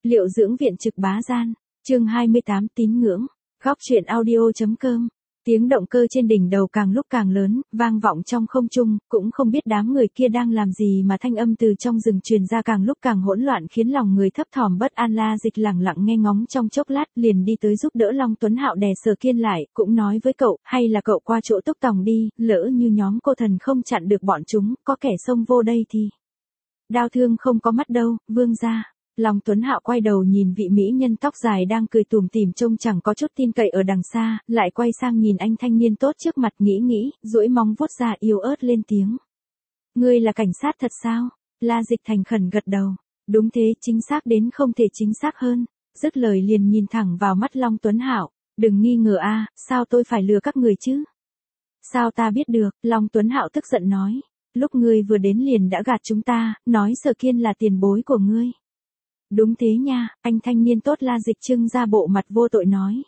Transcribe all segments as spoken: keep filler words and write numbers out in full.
Liệu dưỡng viện trực bá gian, chương hai mươi tám tín ngưỡng, góc truyện audio.com. Tiếng động cơ trên đỉnh đầu càng lúc càng lớn, vang vọng trong không trung, cũng không biết đám người kia đang làm gì mà thanh âm từ trong rừng truyền ra càng lúc càng hỗn loạn khiến lòng người thấp thỏm bất an. La Dịch lẳng lặng nghe ngóng trong chốc lát liền đi tới giúp đỡ Long Tuấn Hạo đè Sở Kiên lại, cũng nói với cậu, hay là cậu qua chỗ Túc Tòng đi, lỡ như nhóm cô thần không chặn được bọn chúng, có kẻ xông vô đây thì. Đao thương không có mắt đâu, vương gia. Long Tuấn Hạo quay đầu nhìn vị mỹ nhân tóc dài đang cười tủm tỉm trông chẳng có chút tin cậy ở đằng xa, lại quay sang nhìn anh thanh niên tốt trước mặt nghĩ nghĩ, duỗi móng vuốt ra yếu ớt lên tiếng. Ngươi là cảnh sát thật sao? La Dịch thành khẩn gật đầu. Đúng thế, chính xác đến không thể chính xác hơn. Dứt lời liền nhìn thẳng vào mắt Long Tuấn Hạo. Đừng nghi ngờ a, sao tôi phải lừa các người chứ? Sao ta biết được? Long Tuấn Hạo tức giận nói. Lúc ngươi vừa đến liền đã gạt chúng ta, nói Sở Kiên là tiền bối của ngươi. Đúng thế nha, anh thanh niên tốt. La Dịch trưng ra bộ mặt vô tội nói.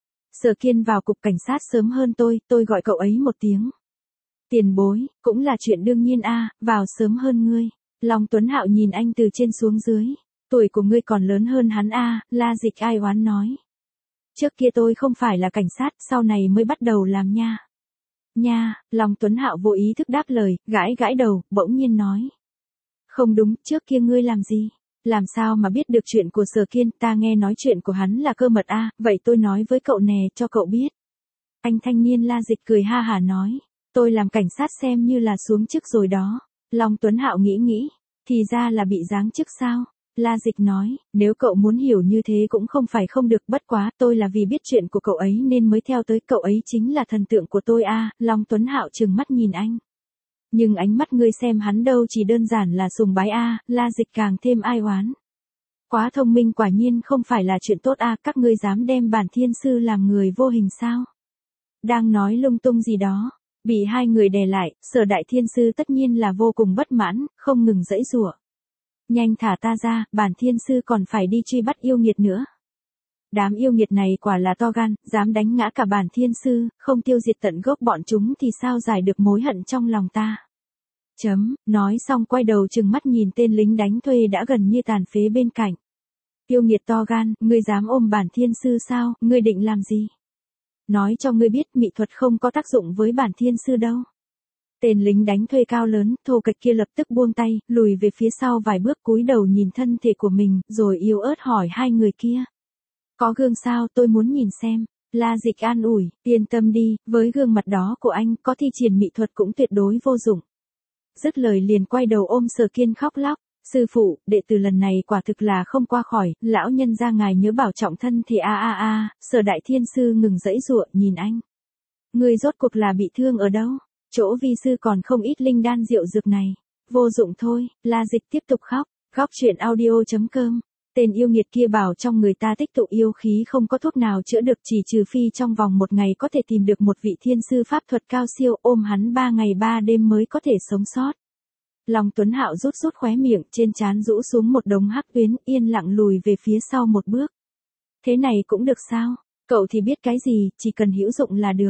Sở Kiên vào cục cảnh sát sớm hơn tôi, tôi gọi cậu ấy một tiếng. Tiền bối, cũng là chuyện đương nhiên a, vào sớm hơn ngươi. Long Tuấn Hạo nhìn anh từ trên xuống dưới. Tuổi của ngươi còn lớn hơn hắn a, La Dịch ai oán nói. Trước kia tôi không phải là cảnh sát, sau này mới bắt đầu làm nha. Nha, Long Tuấn Hạo vô ý thức đáp lời, gãi gãi đầu, bỗng nhiên nói. Không đúng, trước kia ngươi làm gì? Làm sao mà biết được chuyện của Sở Kiên, ta nghe nói chuyện của hắn là cơ mật a, vậy tôi nói với cậu nè, cho cậu biết. Anh thanh niên La Dịch cười ha hả nói, tôi làm cảnh sát xem như là xuống chức rồi đó. Long Tuấn Hạo nghĩ nghĩ, thì ra là bị giáng chức sao? La Dịch nói, nếu cậu muốn hiểu như thế cũng không phải không được, bất quá, tôi là vì biết chuyện của cậu ấy nên mới theo tới, cậu ấy chính là thần tượng của tôi a. Long Tuấn Hạo trừng mắt nhìn anh. Nhưng ánh mắt ngươi xem hắn đâu chỉ đơn giản là sùng bái a, La Dịch càng thêm ai oán. Quá thông minh quả nhiên không phải là chuyện tốt a, các ngươi dám đem bản thiên sư làm người vô hình sao? Đang nói lung tung gì đó, bị hai người đè lại, Sở đại thiên sư tất nhiên là vô cùng bất mãn, không ngừng giãy giụa. Nhanh thả ta ra, bản thiên sư còn phải đi truy bắt yêu nghiệt nữa. Đám yêu nghiệt này quả là to gan, dám đánh ngã cả bản thiên sư, không tiêu diệt tận gốc bọn chúng thì sao giải được mối hận trong lòng ta. Chấm, nói xong quay đầu trừng mắt nhìn tên lính đánh thuê đã gần như tàn phế bên cạnh. Yêu nghiệt to gan, ngươi dám ôm bản thiên sư sao, ngươi định làm gì? Nói cho ngươi biết mỹ thuật không có tác dụng với bản thiên sư đâu. Tên lính đánh thuê cao lớn, thô kệch kia lập tức buông tay, lùi về phía sau vài bước cúi đầu nhìn thân thể của mình, rồi yếu ớt hỏi hai người kia. Có gương sao, tôi muốn nhìn xem. La Dịch an ủi, yên tâm đi, với gương mặt đó của anh, có thi triển mỹ thuật cũng tuyệt đối vô dụng. Dứt lời liền quay đầu ôm Sở Kiên khóc lóc. Sư phụ, đệ tử lần này quả thực là không qua khỏi, lão nhân gia ngài nhớ bảo trọng thân thì a a a, Sở đại thiên sư ngừng giãy giụa nhìn anh. Người rốt cuộc là bị thương ở đâu? Chỗ vi sư còn không ít linh đan rượu dược này. Vô dụng thôi, La Dịch tiếp tục khóc. Góc truyện audio.com. Tên yêu nghiệt kia bảo trong người ta tích tụ yêu khí không có thuốc nào chữa được, chỉ trừ phi trong vòng một ngày có thể tìm được một vị thiên sư pháp thuật cao siêu, ôm hắn ba ngày ba đêm mới có thể sống sót. Long Tuấn Hạo rút rút khóe miệng, trên trán rũ xuống một đống hắc tuyến, yên lặng lùi về phía sau một bước. Thế này cũng được sao? Cậu thì biết cái gì, chỉ cần hữu dụng là được.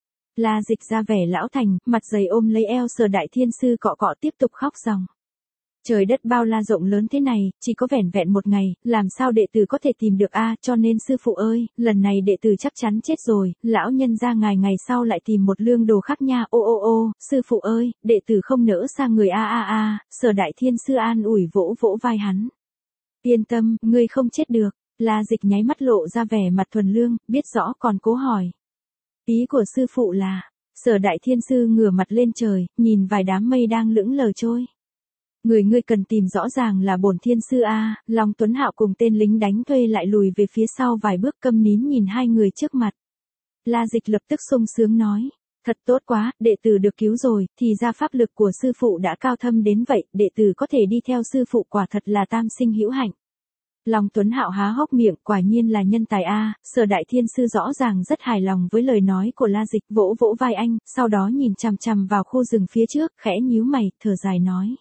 La Dịch ra vẻ lão thành, mặt dày ôm lấy eo Sở đại thiên sư cọ cọ tiếp tục khóc ròng. Trời đất bao la rộng lớn thế này, chỉ có vẻn vẹn một ngày, làm sao đệ tử có thể tìm được a, cho nên sư phụ ơi, lần này đệ tử chắc chắn chết rồi, lão nhân gia ngài ngày sau lại tìm một lương đồ khác nha, ô ô ô, sư phụ ơi, đệ tử không nỡ xa người a a a, Sở đại thiên sư an ủi vỗ vỗ vai hắn. Yên tâm, ngươi không chết được. La Dịch nháy mắt lộ ra vẻ mặt thuần lương, biết rõ còn cố hỏi. Ý của sư phụ là, Sở đại thiên sư ngửa mặt lên trời, nhìn vài đám mây đang lững lờ trôi. Người ngươi cần tìm rõ ràng là bổn thiên sư a. Long Tuấn Hạo cùng tên lính đánh thuê lại lùi về phía sau vài bước câm nín nhìn hai người trước mặt. La Dịch lập tức sung sướng nói, thật tốt quá, đệ tử được cứu rồi, thì ra pháp lực của sư phụ đã cao thâm đến vậy, đệ tử có thể đi theo sư phụ quả thật là tam sinh hữu hạnh. Long Tuấn Hạo há hốc miệng, quả nhiên là nhân tài a. Sở đại thiên sư rõ ràng rất hài lòng với lời nói của La Dịch, vỗ vỗ vai anh, sau đó nhìn chằm chằm vào khu rừng phía trước, khẽ nhíu mày, thở dài nói.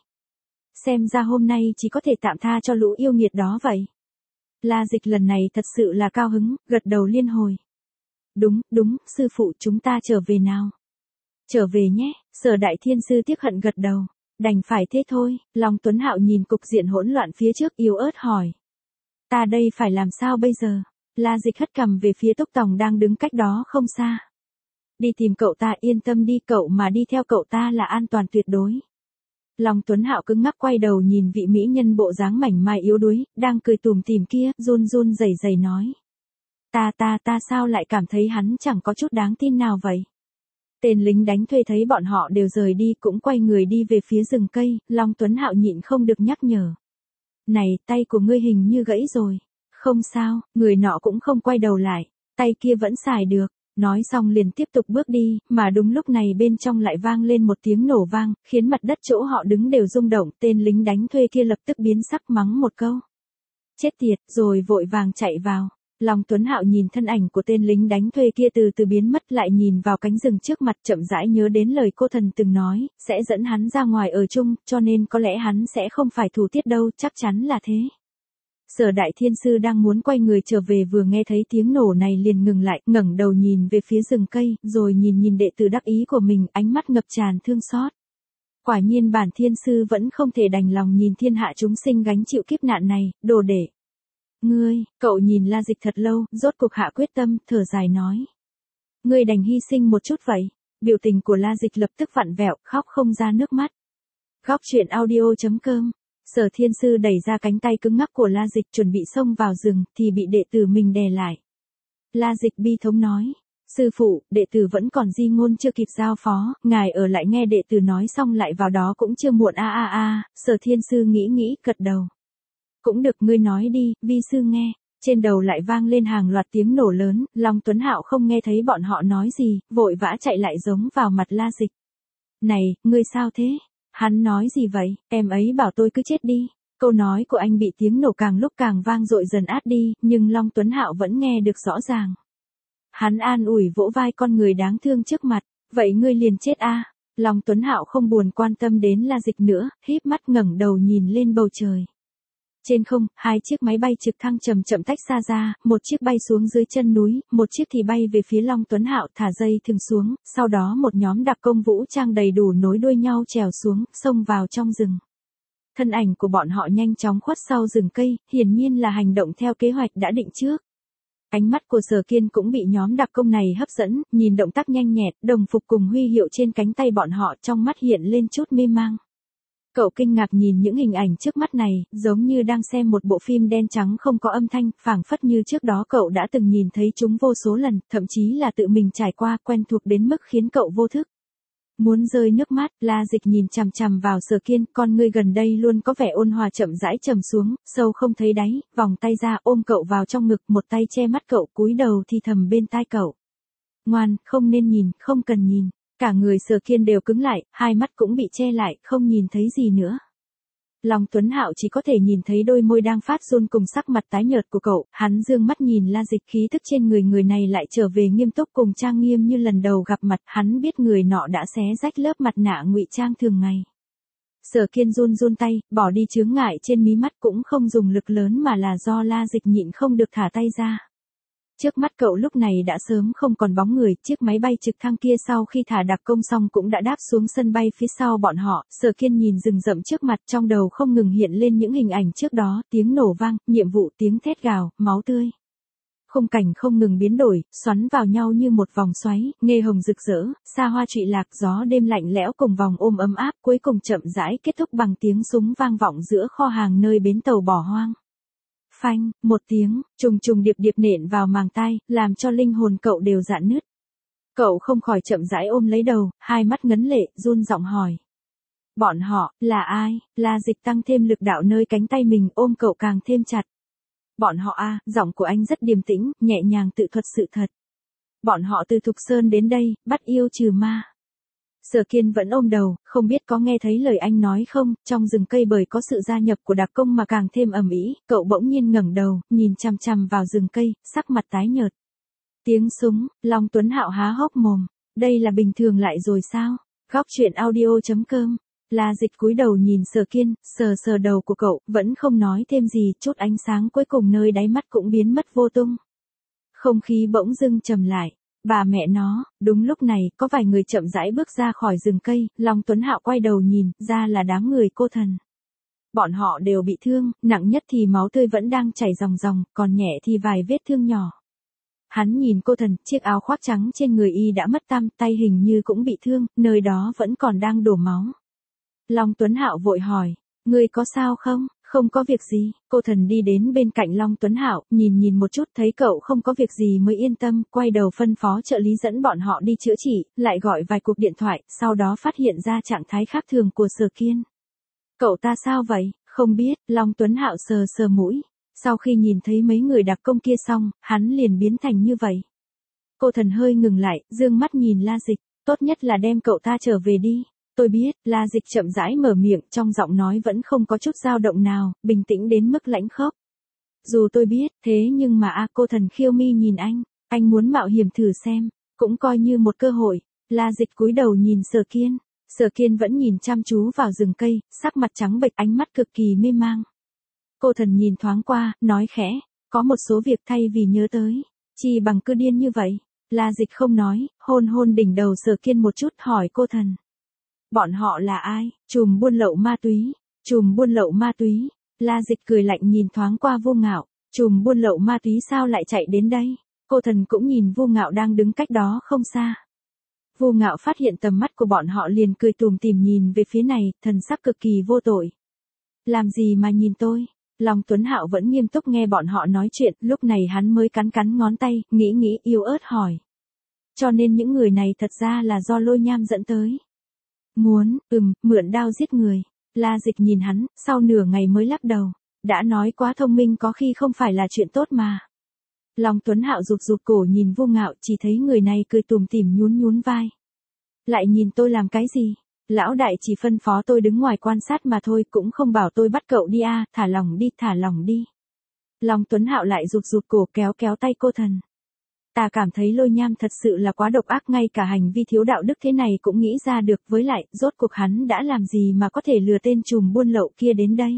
Xem ra hôm nay chỉ có thể tạm tha cho lũ yêu nghiệt đó vậy. La Dịch lần này thật sự là cao hứng, gật đầu liên hồi. Đúng, đúng, sư phụ chúng ta trở về nào. Trở về nhé, Sở đại thiên sư tiếc hận gật đầu. Đành phải thế thôi, Long Tuấn Hạo nhìn cục diện hỗn loạn phía trước yếu ớt hỏi. Ta đây phải làm sao bây giờ? La Dịch hất cằm về phía Túc Tòng đang đứng cách đó không xa. Đi tìm cậu ta, yên tâm đi, cậu mà đi theo cậu ta là an toàn tuyệt đối. Long Tuấn Hạo cứng ngắc quay đầu nhìn vị mỹ nhân bộ dáng mảnh mai yếu đuối, đang cười tủm tỉm kia, run run rẩy rẩy nói. Ta ta ta sao lại cảm thấy hắn chẳng có chút đáng tin nào vậy? Tên lính đánh thuê thấy bọn họ đều rời đi cũng quay người đi về phía rừng cây, Long Tuấn Hạo nhịn không được nhắc nhở. Này, tay của ngươi hình như gãy rồi. Không sao, người nọ cũng không quay đầu lại, tay kia vẫn xài được. Nói xong liền tiếp tục bước đi, mà đúng lúc này bên trong lại vang lên một tiếng nổ vang, khiến mặt đất chỗ họ đứng đều rung động, tên lính đánh thuê kia lập tức biến sắc mắng một câu. Chết tiệt, rồi vội vàng chạy vào. Long Tuấn Hạo nhìn thân ảnh của tên lính đánh thuê kia từ từ biến mất, lại nhìn vào cánh rừng trước mặt, chậm rãi nhớ đến lời cô thần từng nói, sẽ dẫn hắn ra ngoài ở chung, cho nên có lẽ hắn sẽ không phải thủ tiết đâu, chắc chắn là thế. Sở Đại Thiên Sư đang muốn quay người trở về vừa nghe thấy tiếng nổ này liền ngừng lại, ngẩng đầu nhìn về phía rừng cây, rồi nhìn nhìn đệ tử đắc ý của mình, ánh mắt ngập tràn thương xót. Quả nhiên bản Thiên Sư vẫn không thể đành lòng nhìn thiên hạ chúng sinh gánh chịu kiếp nạn này, đồ đệ. Ngươi, cậu nhìn La Dịch thật lâu, rốt cuộc hạ quyết tâm, thở dài nói. Ngươi đành hy sinh một chút vậy. Biểu tình của La Dịch lập tức vặn vẹo, khóc không ra nước mắt. Góc truyện audio chấm com. Sở Thiên Sư đẩy ra cánh tay cứng ngắc của La Dịch chuẩn bị xông vào rừng, thì bị đệ tử mình đè lại. La Dịch bi thống nói. Sư phụ, đệ tử vẫn còn di ngôn chưa kịp giao phó, ngài ở lại nghe đệ tử nói xong lại vào đó cũng chưa muộn a a a. Sở Thiên Sư nghĩ nghĩ, gật đầu. Cũng được, ngươi nói đi, vi sư nghe. Trên đầu lại vang lên hàng loạt tiếng nổ lớn, Long Tuấn Hạo không nghe thấy bọn họ nói gì, vội vã chạy lại giống vào mặt La Dịch. Này, ngươi sao thế? Hắn nói gì vậy? Em ấy bảo tôi cứ chết đi. Câu nói của anh bị tiếng nổ càng lúc càng vang dội dần át đi, nhưng Long Tuấn Hạo vẫn nghe được rõ ràng. Hắn an ủi vỗ vai con người đáng thương trước mặt, vậy ngươi liền chết a. Long Tuấn Hạo không buồn quan tâm đến La Dịch nữa, híp mắt ngẩng đầu nhìn lên bầu trời. Trên không, hai chiếc máy bay trực thăng chậm chậm tách xa ra, một chiếc bay xuống dưới chân núi, một chiếc thì bay về phía Long Tuấn Hạo thả dây thừng xuống, sau đó một nhóm đặc công vũ trang đầy đủ nối đuôi nhau trèo xuống, xông vào trong rừng. Thân ảnh của bọn họ nhanh chóng khuất sau rừng cây, hiển nhiên là hành động theo kế hoạch đã định trước. Ánh mắt của Sở Kiên cũng bị nhóm đặc công này hấp dẫn, nhìn động tác nhanh nhẹn, đồng phục cùng huy hiệu trên cánh tay bọn họ, trong mắt hiện lên chút mê mang. Cậu kinh ngạc nhìn những hình ảnh trước mắt này, giống như đang xem một bộ phim đen trắng không có âm thanh, phảng phất như trước đó cậu đã từng nhìn thấy chúng vô số lần, thậm chí là tự mình trải qua, quen thuộc đến mức khiến cậu vô thức. Muốn rơi nước mắt, La Dịch nhìn chằm chằm vào Sở Kiên, con ngươi gần đây luôn có vẻ ôn hòa chậm rãi trầm xuống, sâu không thấy đáy, vòng tay ra ôm cậu vào trong ngực, một tay che mắt cậu, cúi đầu thì thầm bên tai cậu. Ngoan, không nên nhìn, không cần nhìn. Cả người Sở Kiên đều cứng lại, hai mắt cũng bị che lại, không nhìn thấy gì nữa. Long Tuấn Hạo chỉ có thể nhìn thấy đôi môi đang phát run cùng sắc mặt tái nhợt của cậu, hắn dương mắt nhìn La Dịch, khí thức trên người người này lại trở về nghiêm túc cùng trang nghiêm như lần đầu gặp mặt, hắn biết người nọ đã xé rách lớp mặt nạ ngụy trang thường ngày. Sở Kiên run run tay, bỏ đi chướng ngại trên mí mắt cũng không dùng lực lớn mà là do La Dịch nhịn không được thả tay ra. Trước mắt cậu lúc này đã sớm không còn bóng người, chiếc máy bay trực thăng kia sau khi thả đặc công xong cũng đã đáp xuống sân bay phía sau bọn họ, Sở Kiên nhìn rừng rậm trước mặt, trong đầu không ngừng hiện lên những hình ảnh trước đó, tiếng nổ vang, nhiệm vụ, tiếng thét gào, máu tươi. Khung cảnh không ngừng biến đổi, xoắn vào nhau như một vòng xoáy, nghe hồng rực rỡ, xa hoa trụy lạc, gió đêm lạnh lẽo cùng vòng ôm ấm áp, cuối cùng chậm rãi kết thúc bằng tiếng súng vang vọng giữa kho hàng nơi bến tàu bỏ hoang. Phanh, một tiếng, trùng trùng điệp điệp nện vào màng tai, làm cho linh hồn cậu đều rạn nứt. Cậu không khỏi chậm rãi ôm lấy đầu, hai mắt ngấn lệ, run giọng hỏi. Bọn họ, là ai? La Dịch tăng thêm lực đạo nơi cánh tay mình, ôm cậu càng thêm chặt. Bọn họ a, giọng của anh rất điềm tĩnh, nhẹ nhàng tự thuật sự thật. Bọn họ từ Thục Sơn đến đây, bắt yêu trừ ma. Sở Kiên vẫn ôm đầu, không biết có nghe thấy lời anh nói không, trong rừng cây bởi có sự gia nhập của đặc công mà càng thêm ầm ĩ, cậu bỗng nhiên ngẩng đầu, nhìn chằm chằm vào rừng cây, sắc mặt tái nhợt. Tiếng súng, Long Tuấn Hạo há hốc mồm, đây là bình thường lại rồi sao? Góc truyện audio chấm com. La Dịch cúi đầu nhìn Sở Kiên, sờ sờ đầu của cậu, vẫn không nói thêm gì, chút ánh sáng cuối cùng nơi đáy mắt cũng biến mất vô tung. Không khí bỗng dưng trầm lại. Bà mẹ nó, đúng lúc này, có vài người chậm rãi bước ra khỏi rừng cây, Long Tuấn Hạo quay đầu nhìn, ra là đám người cô thần. bọn họ đều bị thương, nặng nhất thì máu tươi vẫn đang chảy ròng ròng, còn nhẹ thì vài vết thương nhỏ. Hắn nhìn cô thần, chiếc áo khoác trắng trên người y đã mất tăm, tay hình như cũng bị thương, nơi đó vẫn còn đang đổ máu. Long Tuấn Hạo vội hỏi, ngươi có sao không? Không có việc gì. Cô thần đi đến bên cạnh Long Tuấn Hạo, nhìn nhìn một chút thấy cậu không có việc gì mới yên tâm, quay đầu phân phó trợ lý dẫn bọn họ đi chữa trị, lại gọi vài cuộc điện thoại, sau đó phát hiện ra trạng thái khác thường của Sở Kiên. Cậu ta sao vậy? Không biết, Long Tuấn Hạo sờ sờ mũi. Sau khi nhìn thấy mấy người đặc công kia xong, hắn liền biến thành như vậy. Cô thần hơi ngừng lại, dương mắt nhìn La Dịch, tốt nhất là đem cậu ta trở về đi. Tôi biết, La Dịch chậm rãi mở miệng, trong giọng nói vẫn không có chút dao động nào, bình tĩnh đến mức lãnh khốc. Dù tôi biết, thế nhưng mà a cô thần khiêu mi nhìn anh, anh muốn mạo hiểm thử xem, cũng coi như một cơ hội. La Dịch cúi đầu nhìn Sở Kiên, Sở Kiên vẫn nhìn chăm chú vào rừng cây, sắc mặt trắng bệch, ánh mắt cực kỳ mê mang. Cô thần nhìn thoáng qua, nói khẽ, có một số việc thay vì nhớ tới, chỉ bằng cứ điên như vậy. La Dịch không nói, hôn hôn đỉnh đầu Sở Kiên một chút, hỏi cô thần. Bọn họ là ai? Trùm buôn lậu ma túy. Trùm buôn lậu ma túy. La Dịch cười lạnh nhìn thoáng qua Vô Ngạo. Trùm buôn lậu ma túy sao lại chạy đến đây? Cô thần cũng nhìn Vô Ngạo đang đứng cách đó không xa. Vô Ngạo phát hiện tầm mắt của bọn họ liền cười tủm tỉm nhìn về phía này, thần sắc cực kỳ vô tội. Làm gì mà nhìn tôi? Long Tuấn Hạo vẫn nghiêm túc nghe bọn họ nói chuyện, lúc này hắn mới cắn cắn ngón tay, nghĩ nghĩ yếu ớt hỏi. Cho nên những người này thật ra là do Lôi Nham dẫn tới. Muốn, ừm, mượn đao giết người. La Dịch nhìn hắn, sau nửa ngày mới lắc đầu. Đã nói quá thông minh có khi không phải là chuyện tốt mà. Long Tuấn Hạo rụt rụt cổ nhìn Vô Ngạo, chỉ thấy người này cười tủm tỉm nhún nhún vai. Lại nhìn tôi làm cái gì? Lão đại chỉ phân phó tôi đứng ngoài quan sát mà thôi, cũng không bảo tôi bắt cậu đi a, thả lỏng đi, thả lỏng đi. Long Tuấn Hạo lại rụt rụt cổ kéo kéo tay cô thần. Ta cảm thấy Lôi Nham thật sự là quá độc ác, ngay cả hành vi thiếu đạo đức thế này cũng nghĩ ra được, với lại, rốt cuộc hắn đã làm gì mà có thể lừa tên trùm buôn lậu kia đến đây.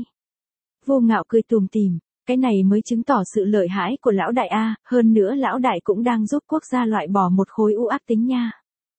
Vô Ngạo cười tủm tỉm, cái này mới chứng tỏ sự lợi hại của lão đại a, hơn nữa lão đại cũng đang giúp quốc gia loại bỏ một khối u ác tính nha.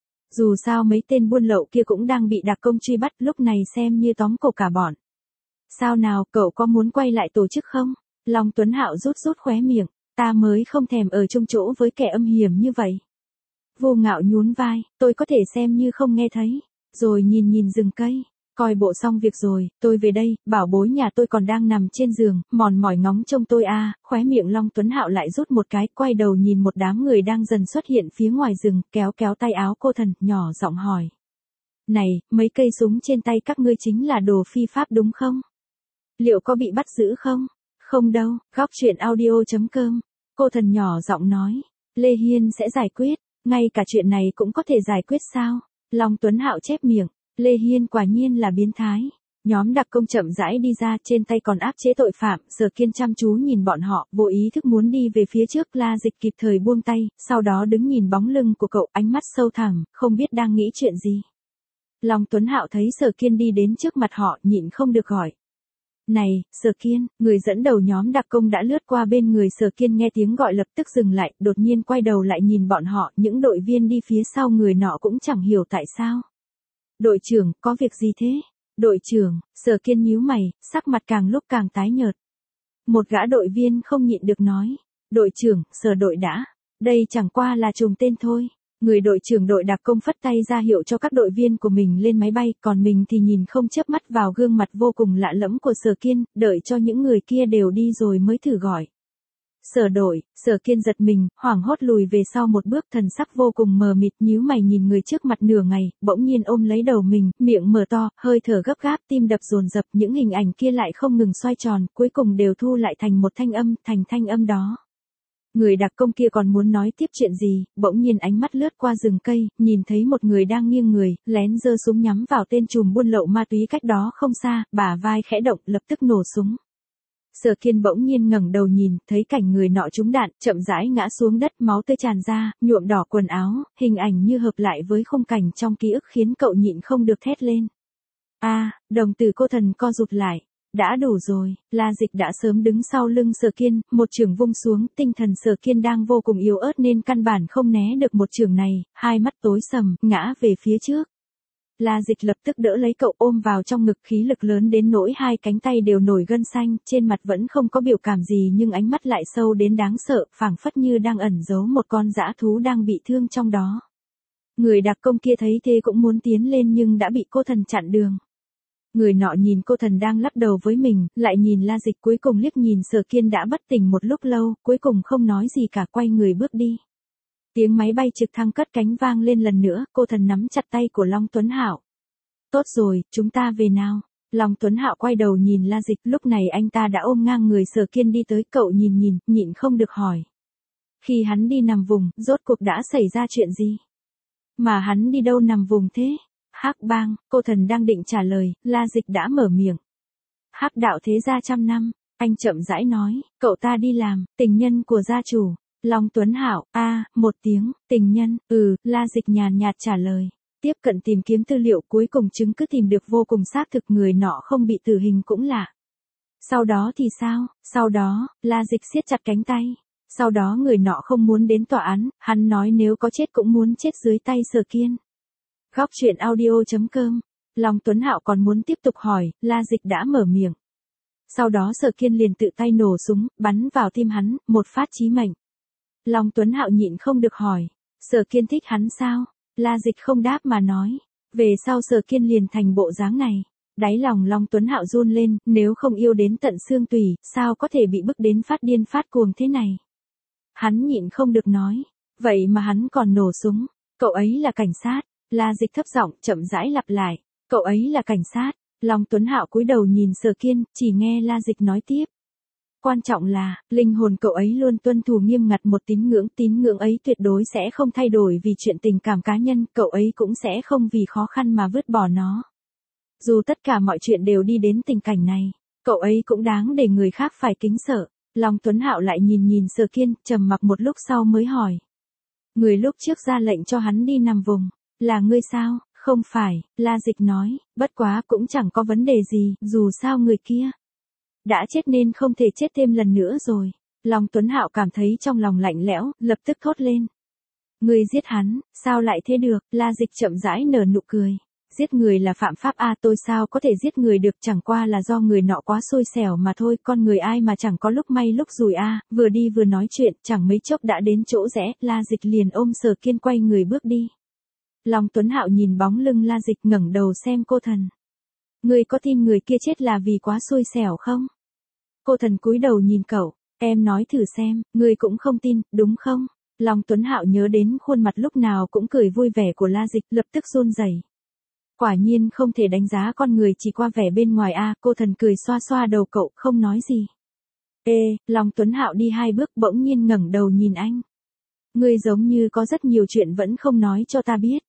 Dù sao mấy tên buôn lậu kia cũng đang bị đặc công truy bắt, lúc này xem như tóm cổ cả bọn. Sao nào, cậu có muốn quay lại tổ chức không? Long Tuấn Hạo rút rút khóe miệng. Ta mới không thèm ở chung chỗ với kẻ âm hiểm như vậy. Vô Ngạo nhún vai, tôi có thể xem như không nghe thấy. Rồi nhìn nhìn rừng cây, coi bộ xong việc rồi, tôi về đây, bảo bối nhà tôi còn đang nằm trên giường, mòn mỏi ngóng trông tôi a. À. Khóe miệng Long Tuấn Hạo lại rút một cái, quay đầu nhìn một đám người đang dần xuất hiện phía ngoài rừng, kéo kéo tay áo cô thần, nhỏ giọng hỏi. Này, mấy cây súng trên tay các ngươi chính là đồ phi pháp đúng không? Liệu có bị bắt giữ không? Không đâu, góc truyện audio chấm com. Cô thần nhỏ giọng nói, Lê Hiên sẽ giải quyết, ngay cả chuyện này cũng có thể giải quyết sao? Long Tuấn Hạo chép miệng, Lê Hiên quả nhiên là biến thái. Nhóm đặc công chậm rãi đi ra, trên tay còn áp chế tội phạm, Sở Kiên chăm chú nhìn bọn họ, vô ý thức muốn đi về phía trước, La Dịch kịp thời buông tay, sau đó đứng nhìn bóng lưng của cậu, ánh mắt sâu thẳm, không biết đang nghĩ chuyện gì. Long Tuấn Hạo thấy Sở Kiên đi đến trước mặt họ, nhịn không được gọi. Này, Sở Kiên, người dẫn đầu nhóm đặc công đã lướt qua bên người Sở Kiên, nghe tiếng gọi lập tức dừng lại, đột nhiên quay đầu lại nhìn bọn họ, những đội viên đi phía sau người nọ cũng chẳng hiểu tại sao. Đội trưởng, có việc gì thế? Đội trưởng, Sở Kiên nhíu mày, sắc mặt càng lúc càng tái nhợt. Một gã đội viên không nhịn được nói, đội trưởng, Sở đội đã, đây chẳng qua là trùng tên thôi. Người đội trưởng đội đặc công phất tay ra hiệu cho các đội viên của mình lên máy bay, còn mình thì nhìn không chớp mắt vào gương mặt vô cùng lạ lẫm của Sở Kiên, đợi cho những người kia đều đi rồi mới thử gọi. Sở đội, Sở Kiên giật mình, hoảng hốt lùi về sau một bước, thần sắc vô cùng mờ mịt, nhíu mày nhìn người trước mặt nửa ngày, bỗng nhiên ôm lấy đầu mình, miệng mở to, hơi thở gấp gáp, tim đập dồn dập, những hình ảnh kia lại không ngừng xoay tròn, cuối cùng đều thu lại thành một thanh âm, thành thanh âm đó. Người đặc công kia còn muốn nói tiếp chuyện gì, bỗng nhiên ánh mắt lướt qua rừng cây, nhìn thấy một người đang nghiêng người, lén giơ súng nhắm vào tên trùm buôn lậu ma túy cách đó không xa, bả vai khẽ động, lập tức nổ súng. Sở Kiên bỗng nhiên ngẩng đầu nhìn, thấy cảnh người nọ trúng đạn, chậm rãi ngã xuống đất, máu tươi tràn ra, nhuộm đỏ quần áo, hình ảnh như hợp lại với khung cảnh trong ký ức khiến cậu nhịn không được thét lên. A, à, đồng tử cô thần co rụt lại. Đã đủ rồi, La Dịch đã sớm đứng sau lưng Sở Kiên, một chưởng vung xuống, tinh thần Sở Kiên đang vô cùng yếu ớt nên căn bản không né được một chưởng này, hai mắt tối sầm, ngã về phía trước. La Dịch lập tức đỡ lấy cậu ôm vào trong ngực, khí lực lớn đến nỗi hai cánh tay đều nổi gân xanh, trên mặt vẫn không có biểu cảm gì nhưng ánh mắt lại sâu đến đáng sợ, phảng phất như đang ẩn giấu một con dã thú đang bị thương trong đó. Người đặc công kia thấy thế cũng muốn tiến lên nhưng đã bị cô thần chặn đường. Người nọ nhìn cô thần đang lắc đầu với mình, lại nhìn La Dịch, cuối cùng liếc nhìn Sở Kiên đã bất tỉnh một lúc lâu, cuối cùng không nói gì cả, quay người bước đi. Tiếng máy bay trực thăng cất cánh vang lên lần nữa, cô thần nắm chặt tay của Long Tuấn Hạo. Tốt rồi, chúng ta về nào. Long Tuấn Hạo quay đầu nhìn La Dịch, lúc này anh ta đã ôm ngang người Sở Kiên đi tới, cậu nhìn nhìn, nhịn không được hỏi. Khi hắn đi nằm vùng, rốt cuộc đã xảy ra chuyện gì? Mà hắn đi đâu nằm vùng thế? Hắc Bang, cô thần đang định trả lời, La Dịch đã mở miệng. Hắc đạo thế gia trăm năm, anh chậm rãi nói, cậu ta đi làm, tình nhân của gia chủ. Long Tuấn Hạo, a, một tiếng, tình nhân, ừ, La Dịch nhàn nhạt trả lời. Tiếp cận tìm kiếm tư liệu, cuối cùng chứng cứ tìm được vô cùng xác thực, người nọ không bị tử hình cũng lạ. Sau đó thì sao? Sau đó, La Dịch siết chặt cánh tay. Sau đó người nọ không muốn đến tòa án, hắn nói nếu có chết cũng muốn chết dưới tay Sở Kiên. Góc truyện audio chấm com. Long Tuấn Hạo còn muốn tiếp tục hỏi, La Dịch đã mở miệng. Sau đó Sở Kiên liền tự tay nổ súng, bắn vào tim hắn, một phát chí mệnh. Long Tuấn Hạo nhịn không được hỏi, Sở Kiên thích hắn sao? La Dịch không đáp mà nói, về sau Sở Kiên liền thành bộ dáng này. Đáy lòng Long Tuấn Hạo run lên, nếu không yêu đến tận xương tủy, sao có thể bị bức đến phát điên phát cuồng thế này? Hắn nhịn không được nói, vậy mà hắn còn nổ súng, cậu ấy là cảnh sát. La Dịch thấp giọng chậm rãi lặp lại, cậu ấy là cảnh sát. Long Tuấn Hạo cúi đầu nhìn Sở Kiên, chỉ nghe La Dịch nói tiếp. Quan trọng là, linh hồn cậu ấy luôn tuân thủ nghiêm ngặt một tín ngưỡng, tín ngưỡng ấy tuyệt đối sẽ không thay đổi vì chuyện tình cảm cá nhân, cậu ấy cũng sẽ không vì khó khăn mà vứt bỏ nó. Dù tất cả mọi chuyện đều đi đến tình cảnh này, cậu ấy cũng đáng để người khác phải kính sợ. Long Tuấn Hạo lại nhìn nhìn Sở Kiên, trầm mặc một lúc sau mới hỏi. Người lúc trước ra lệnh cho hắn đi nằm vùng, là ngươi sao? Không phải, La Dịch nói, bất quá cũng chẳng có vấn đề gì, dù sao người kia đã chết nên không thể chết thêm lần nữa rồi. Long Tuấn Hạo cảm thấy trong lòng lạnh lẽo, lập tức thốt lên. Ngươi giết hắn, sao lại thế được? La Dịch chậm rãi nở nụ cười. Giết người là phạm pháp a, tôi sao có thể giết người được, chẳng qua là do người nọ quá xui xẻo mà thôi, con người ai mà chẳng có lúc may lúc rủi a. Vừa đi vừa nói chuyện, chẳng mấy chốc đã đến chỗ rẽ, La Dịch liền ôm Sở Kiên quay người bước đi. Long Tuấn Hạo nhìn bóng lưng La Dịch, ngẩng đầu xem cô thần. Ngươi có tin người kia chết là vì quá xui xẻo không? Cô thần cúi đầu nhìn cậu, em nói thử xem, ngươi cũng không tin, đúng không? Long Tuấn Hạo nhớ đến khuôn mặt lúc nào cũng cười vui vẻ của La Dịch, lập tức run rẩy. Quả nhiên không thể đánh giá con người chỉ qua vẻ bên ngoài a. Cô thần cười xoa xoa đầu cậu, không nói gì. Ê, Long Tuấn Hạo đi hai bước bỗng nhiên ngẩng đầu nhìn anh. Ngươi giống như có rất nhiều chuyện vẫn không nói cho ta biết.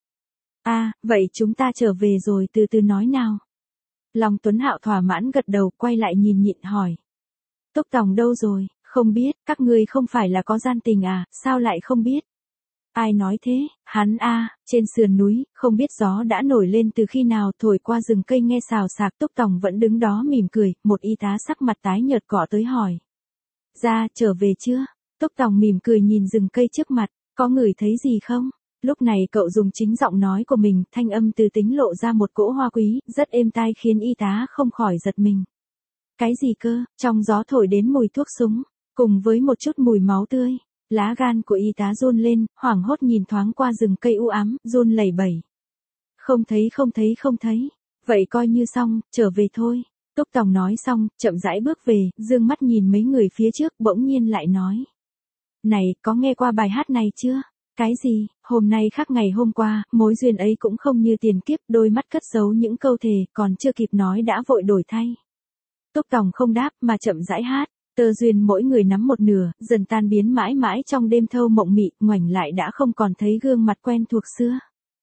À, vậy chúng ta trở về rồi từ từ nói nào. Long Tuấn Hạo thỏa mãn gật đầu, quay lại nhìn nhịn hỏi. Túc Tòng đâu rồi? Không biết, các ngươi không phải là có gian tình à, sao lại không biết? Ai nói thế? Hắn a, trên sườn núi, không biết gió đã nổi lên từ khi nào, thổi qua rừng cây nghe xào xạc. Túc Tòng vẫn đứng đó mỉm cười, một y tá sắc mặt tái nhợt cọ tới hỏi. Ra, trở về chưa? Túc Tòng mỉm cười nhìn rừng cây trước mặt, có ngửi thấy gì không? Lúc này cậu dùng chính giọng nói của mình, thanh âm từ tính lộ ra một cỗ hoa quý, rất êm tai khiến y tá không khỏi giật mình. Cái gì cơ? Trong gió thổi đến mùi thuốc súng, cùng với một chút mùi máu tươi. Lá gan của y tá run lên, hoảng hốt nhìn thoáng qua rừng cây u ám, run lẩy bẩy. Không thấy không thấy không thấy. Vậy coi như xong, trở về thôi. Túc Tòng nói xong, chậm rãi bước về, dương mắt nhìn mấy người phía trước, bỗng nhiên lại nói. Này, có nghe qua bài hát này chưa? Cái gì? Hôm nay khác ngày hôm qua, mối duyên ấy cũng không như tiền kiếp, đôi mắt cất giấu những câu thề, còn chưa kịp nói đã vội đổi thay. Túc Tòng không đáp mà chậm rãi hát. Tơ duyên mỗi người nắm một nửa, dần tan biến mãi mãi trong đêm thâu mộng mị, ngoảnh lại đã không còn thấy gương mặt quen thuộc xưa.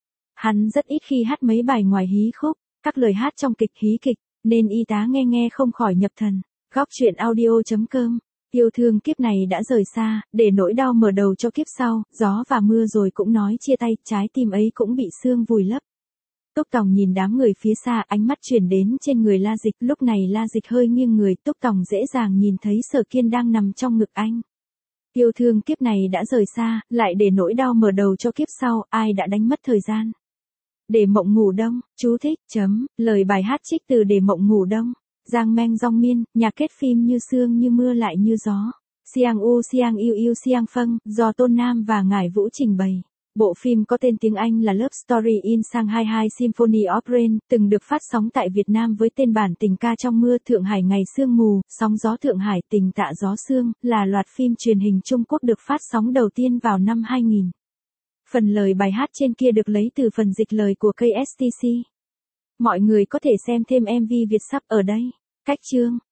Hắn rất ít khi hát mấy bài ngoài hí khúc, các lời hát trong kịch hí kịch, nên y tá nghe nghe không khỏi nhập thần. Góc truyện audio chấm com. Yêu thương kiếp này đã rời xa, để nỗi đau mở đầu cho kiếp sau, gió và mưa rồi cũng nói chia tay, trái tim ấy cũng bị sương vùi lấp. Túc Tòng nhìn đám người phía xa, ánh mắt chuyển đến trên người La Dịch, lúc này La Dịch hơi nghiêng người, Túc Tòng dễ dàng nhìn thấy Sở Kiên đang nằm trong ngực anh. Yêu thương kiếp này đã rời xa, lại để nỗi đau mở đầu cho kiếp sau, ai đã đánh mất thời gian. Để mộng ngủ đông, chú thích, chấm, lời bài hát trích từ Để mộng ngủ đông. Giang Meng Dong Miên, nhạc kết phim Như sương như mưa lại như gió. Xiang U Xiang Yêu Yêu Xiang Phâng, do Tôn Nam và Ngải Vũ trình bày. Bộ phim có tên tiếng Anh là Love Story in Shanghai Symphony of Rain, từng được phát sóng tại Việt Nam với tên bản Tình ca trong mưa, Thượng Hải ngày sương mù, Sóng gió Thượng Hải, Tình tạ gió sương, là loạt phim truyền hình Trung Quốc được phát sóng đầu tiên vào năm hai nghìn. Phần lời bài hát trên kia được lấy từ phần dịch lời của ca ét tê xê. Mọi người có thể xem thêm em vê Việt sắp ở đây. Cách chương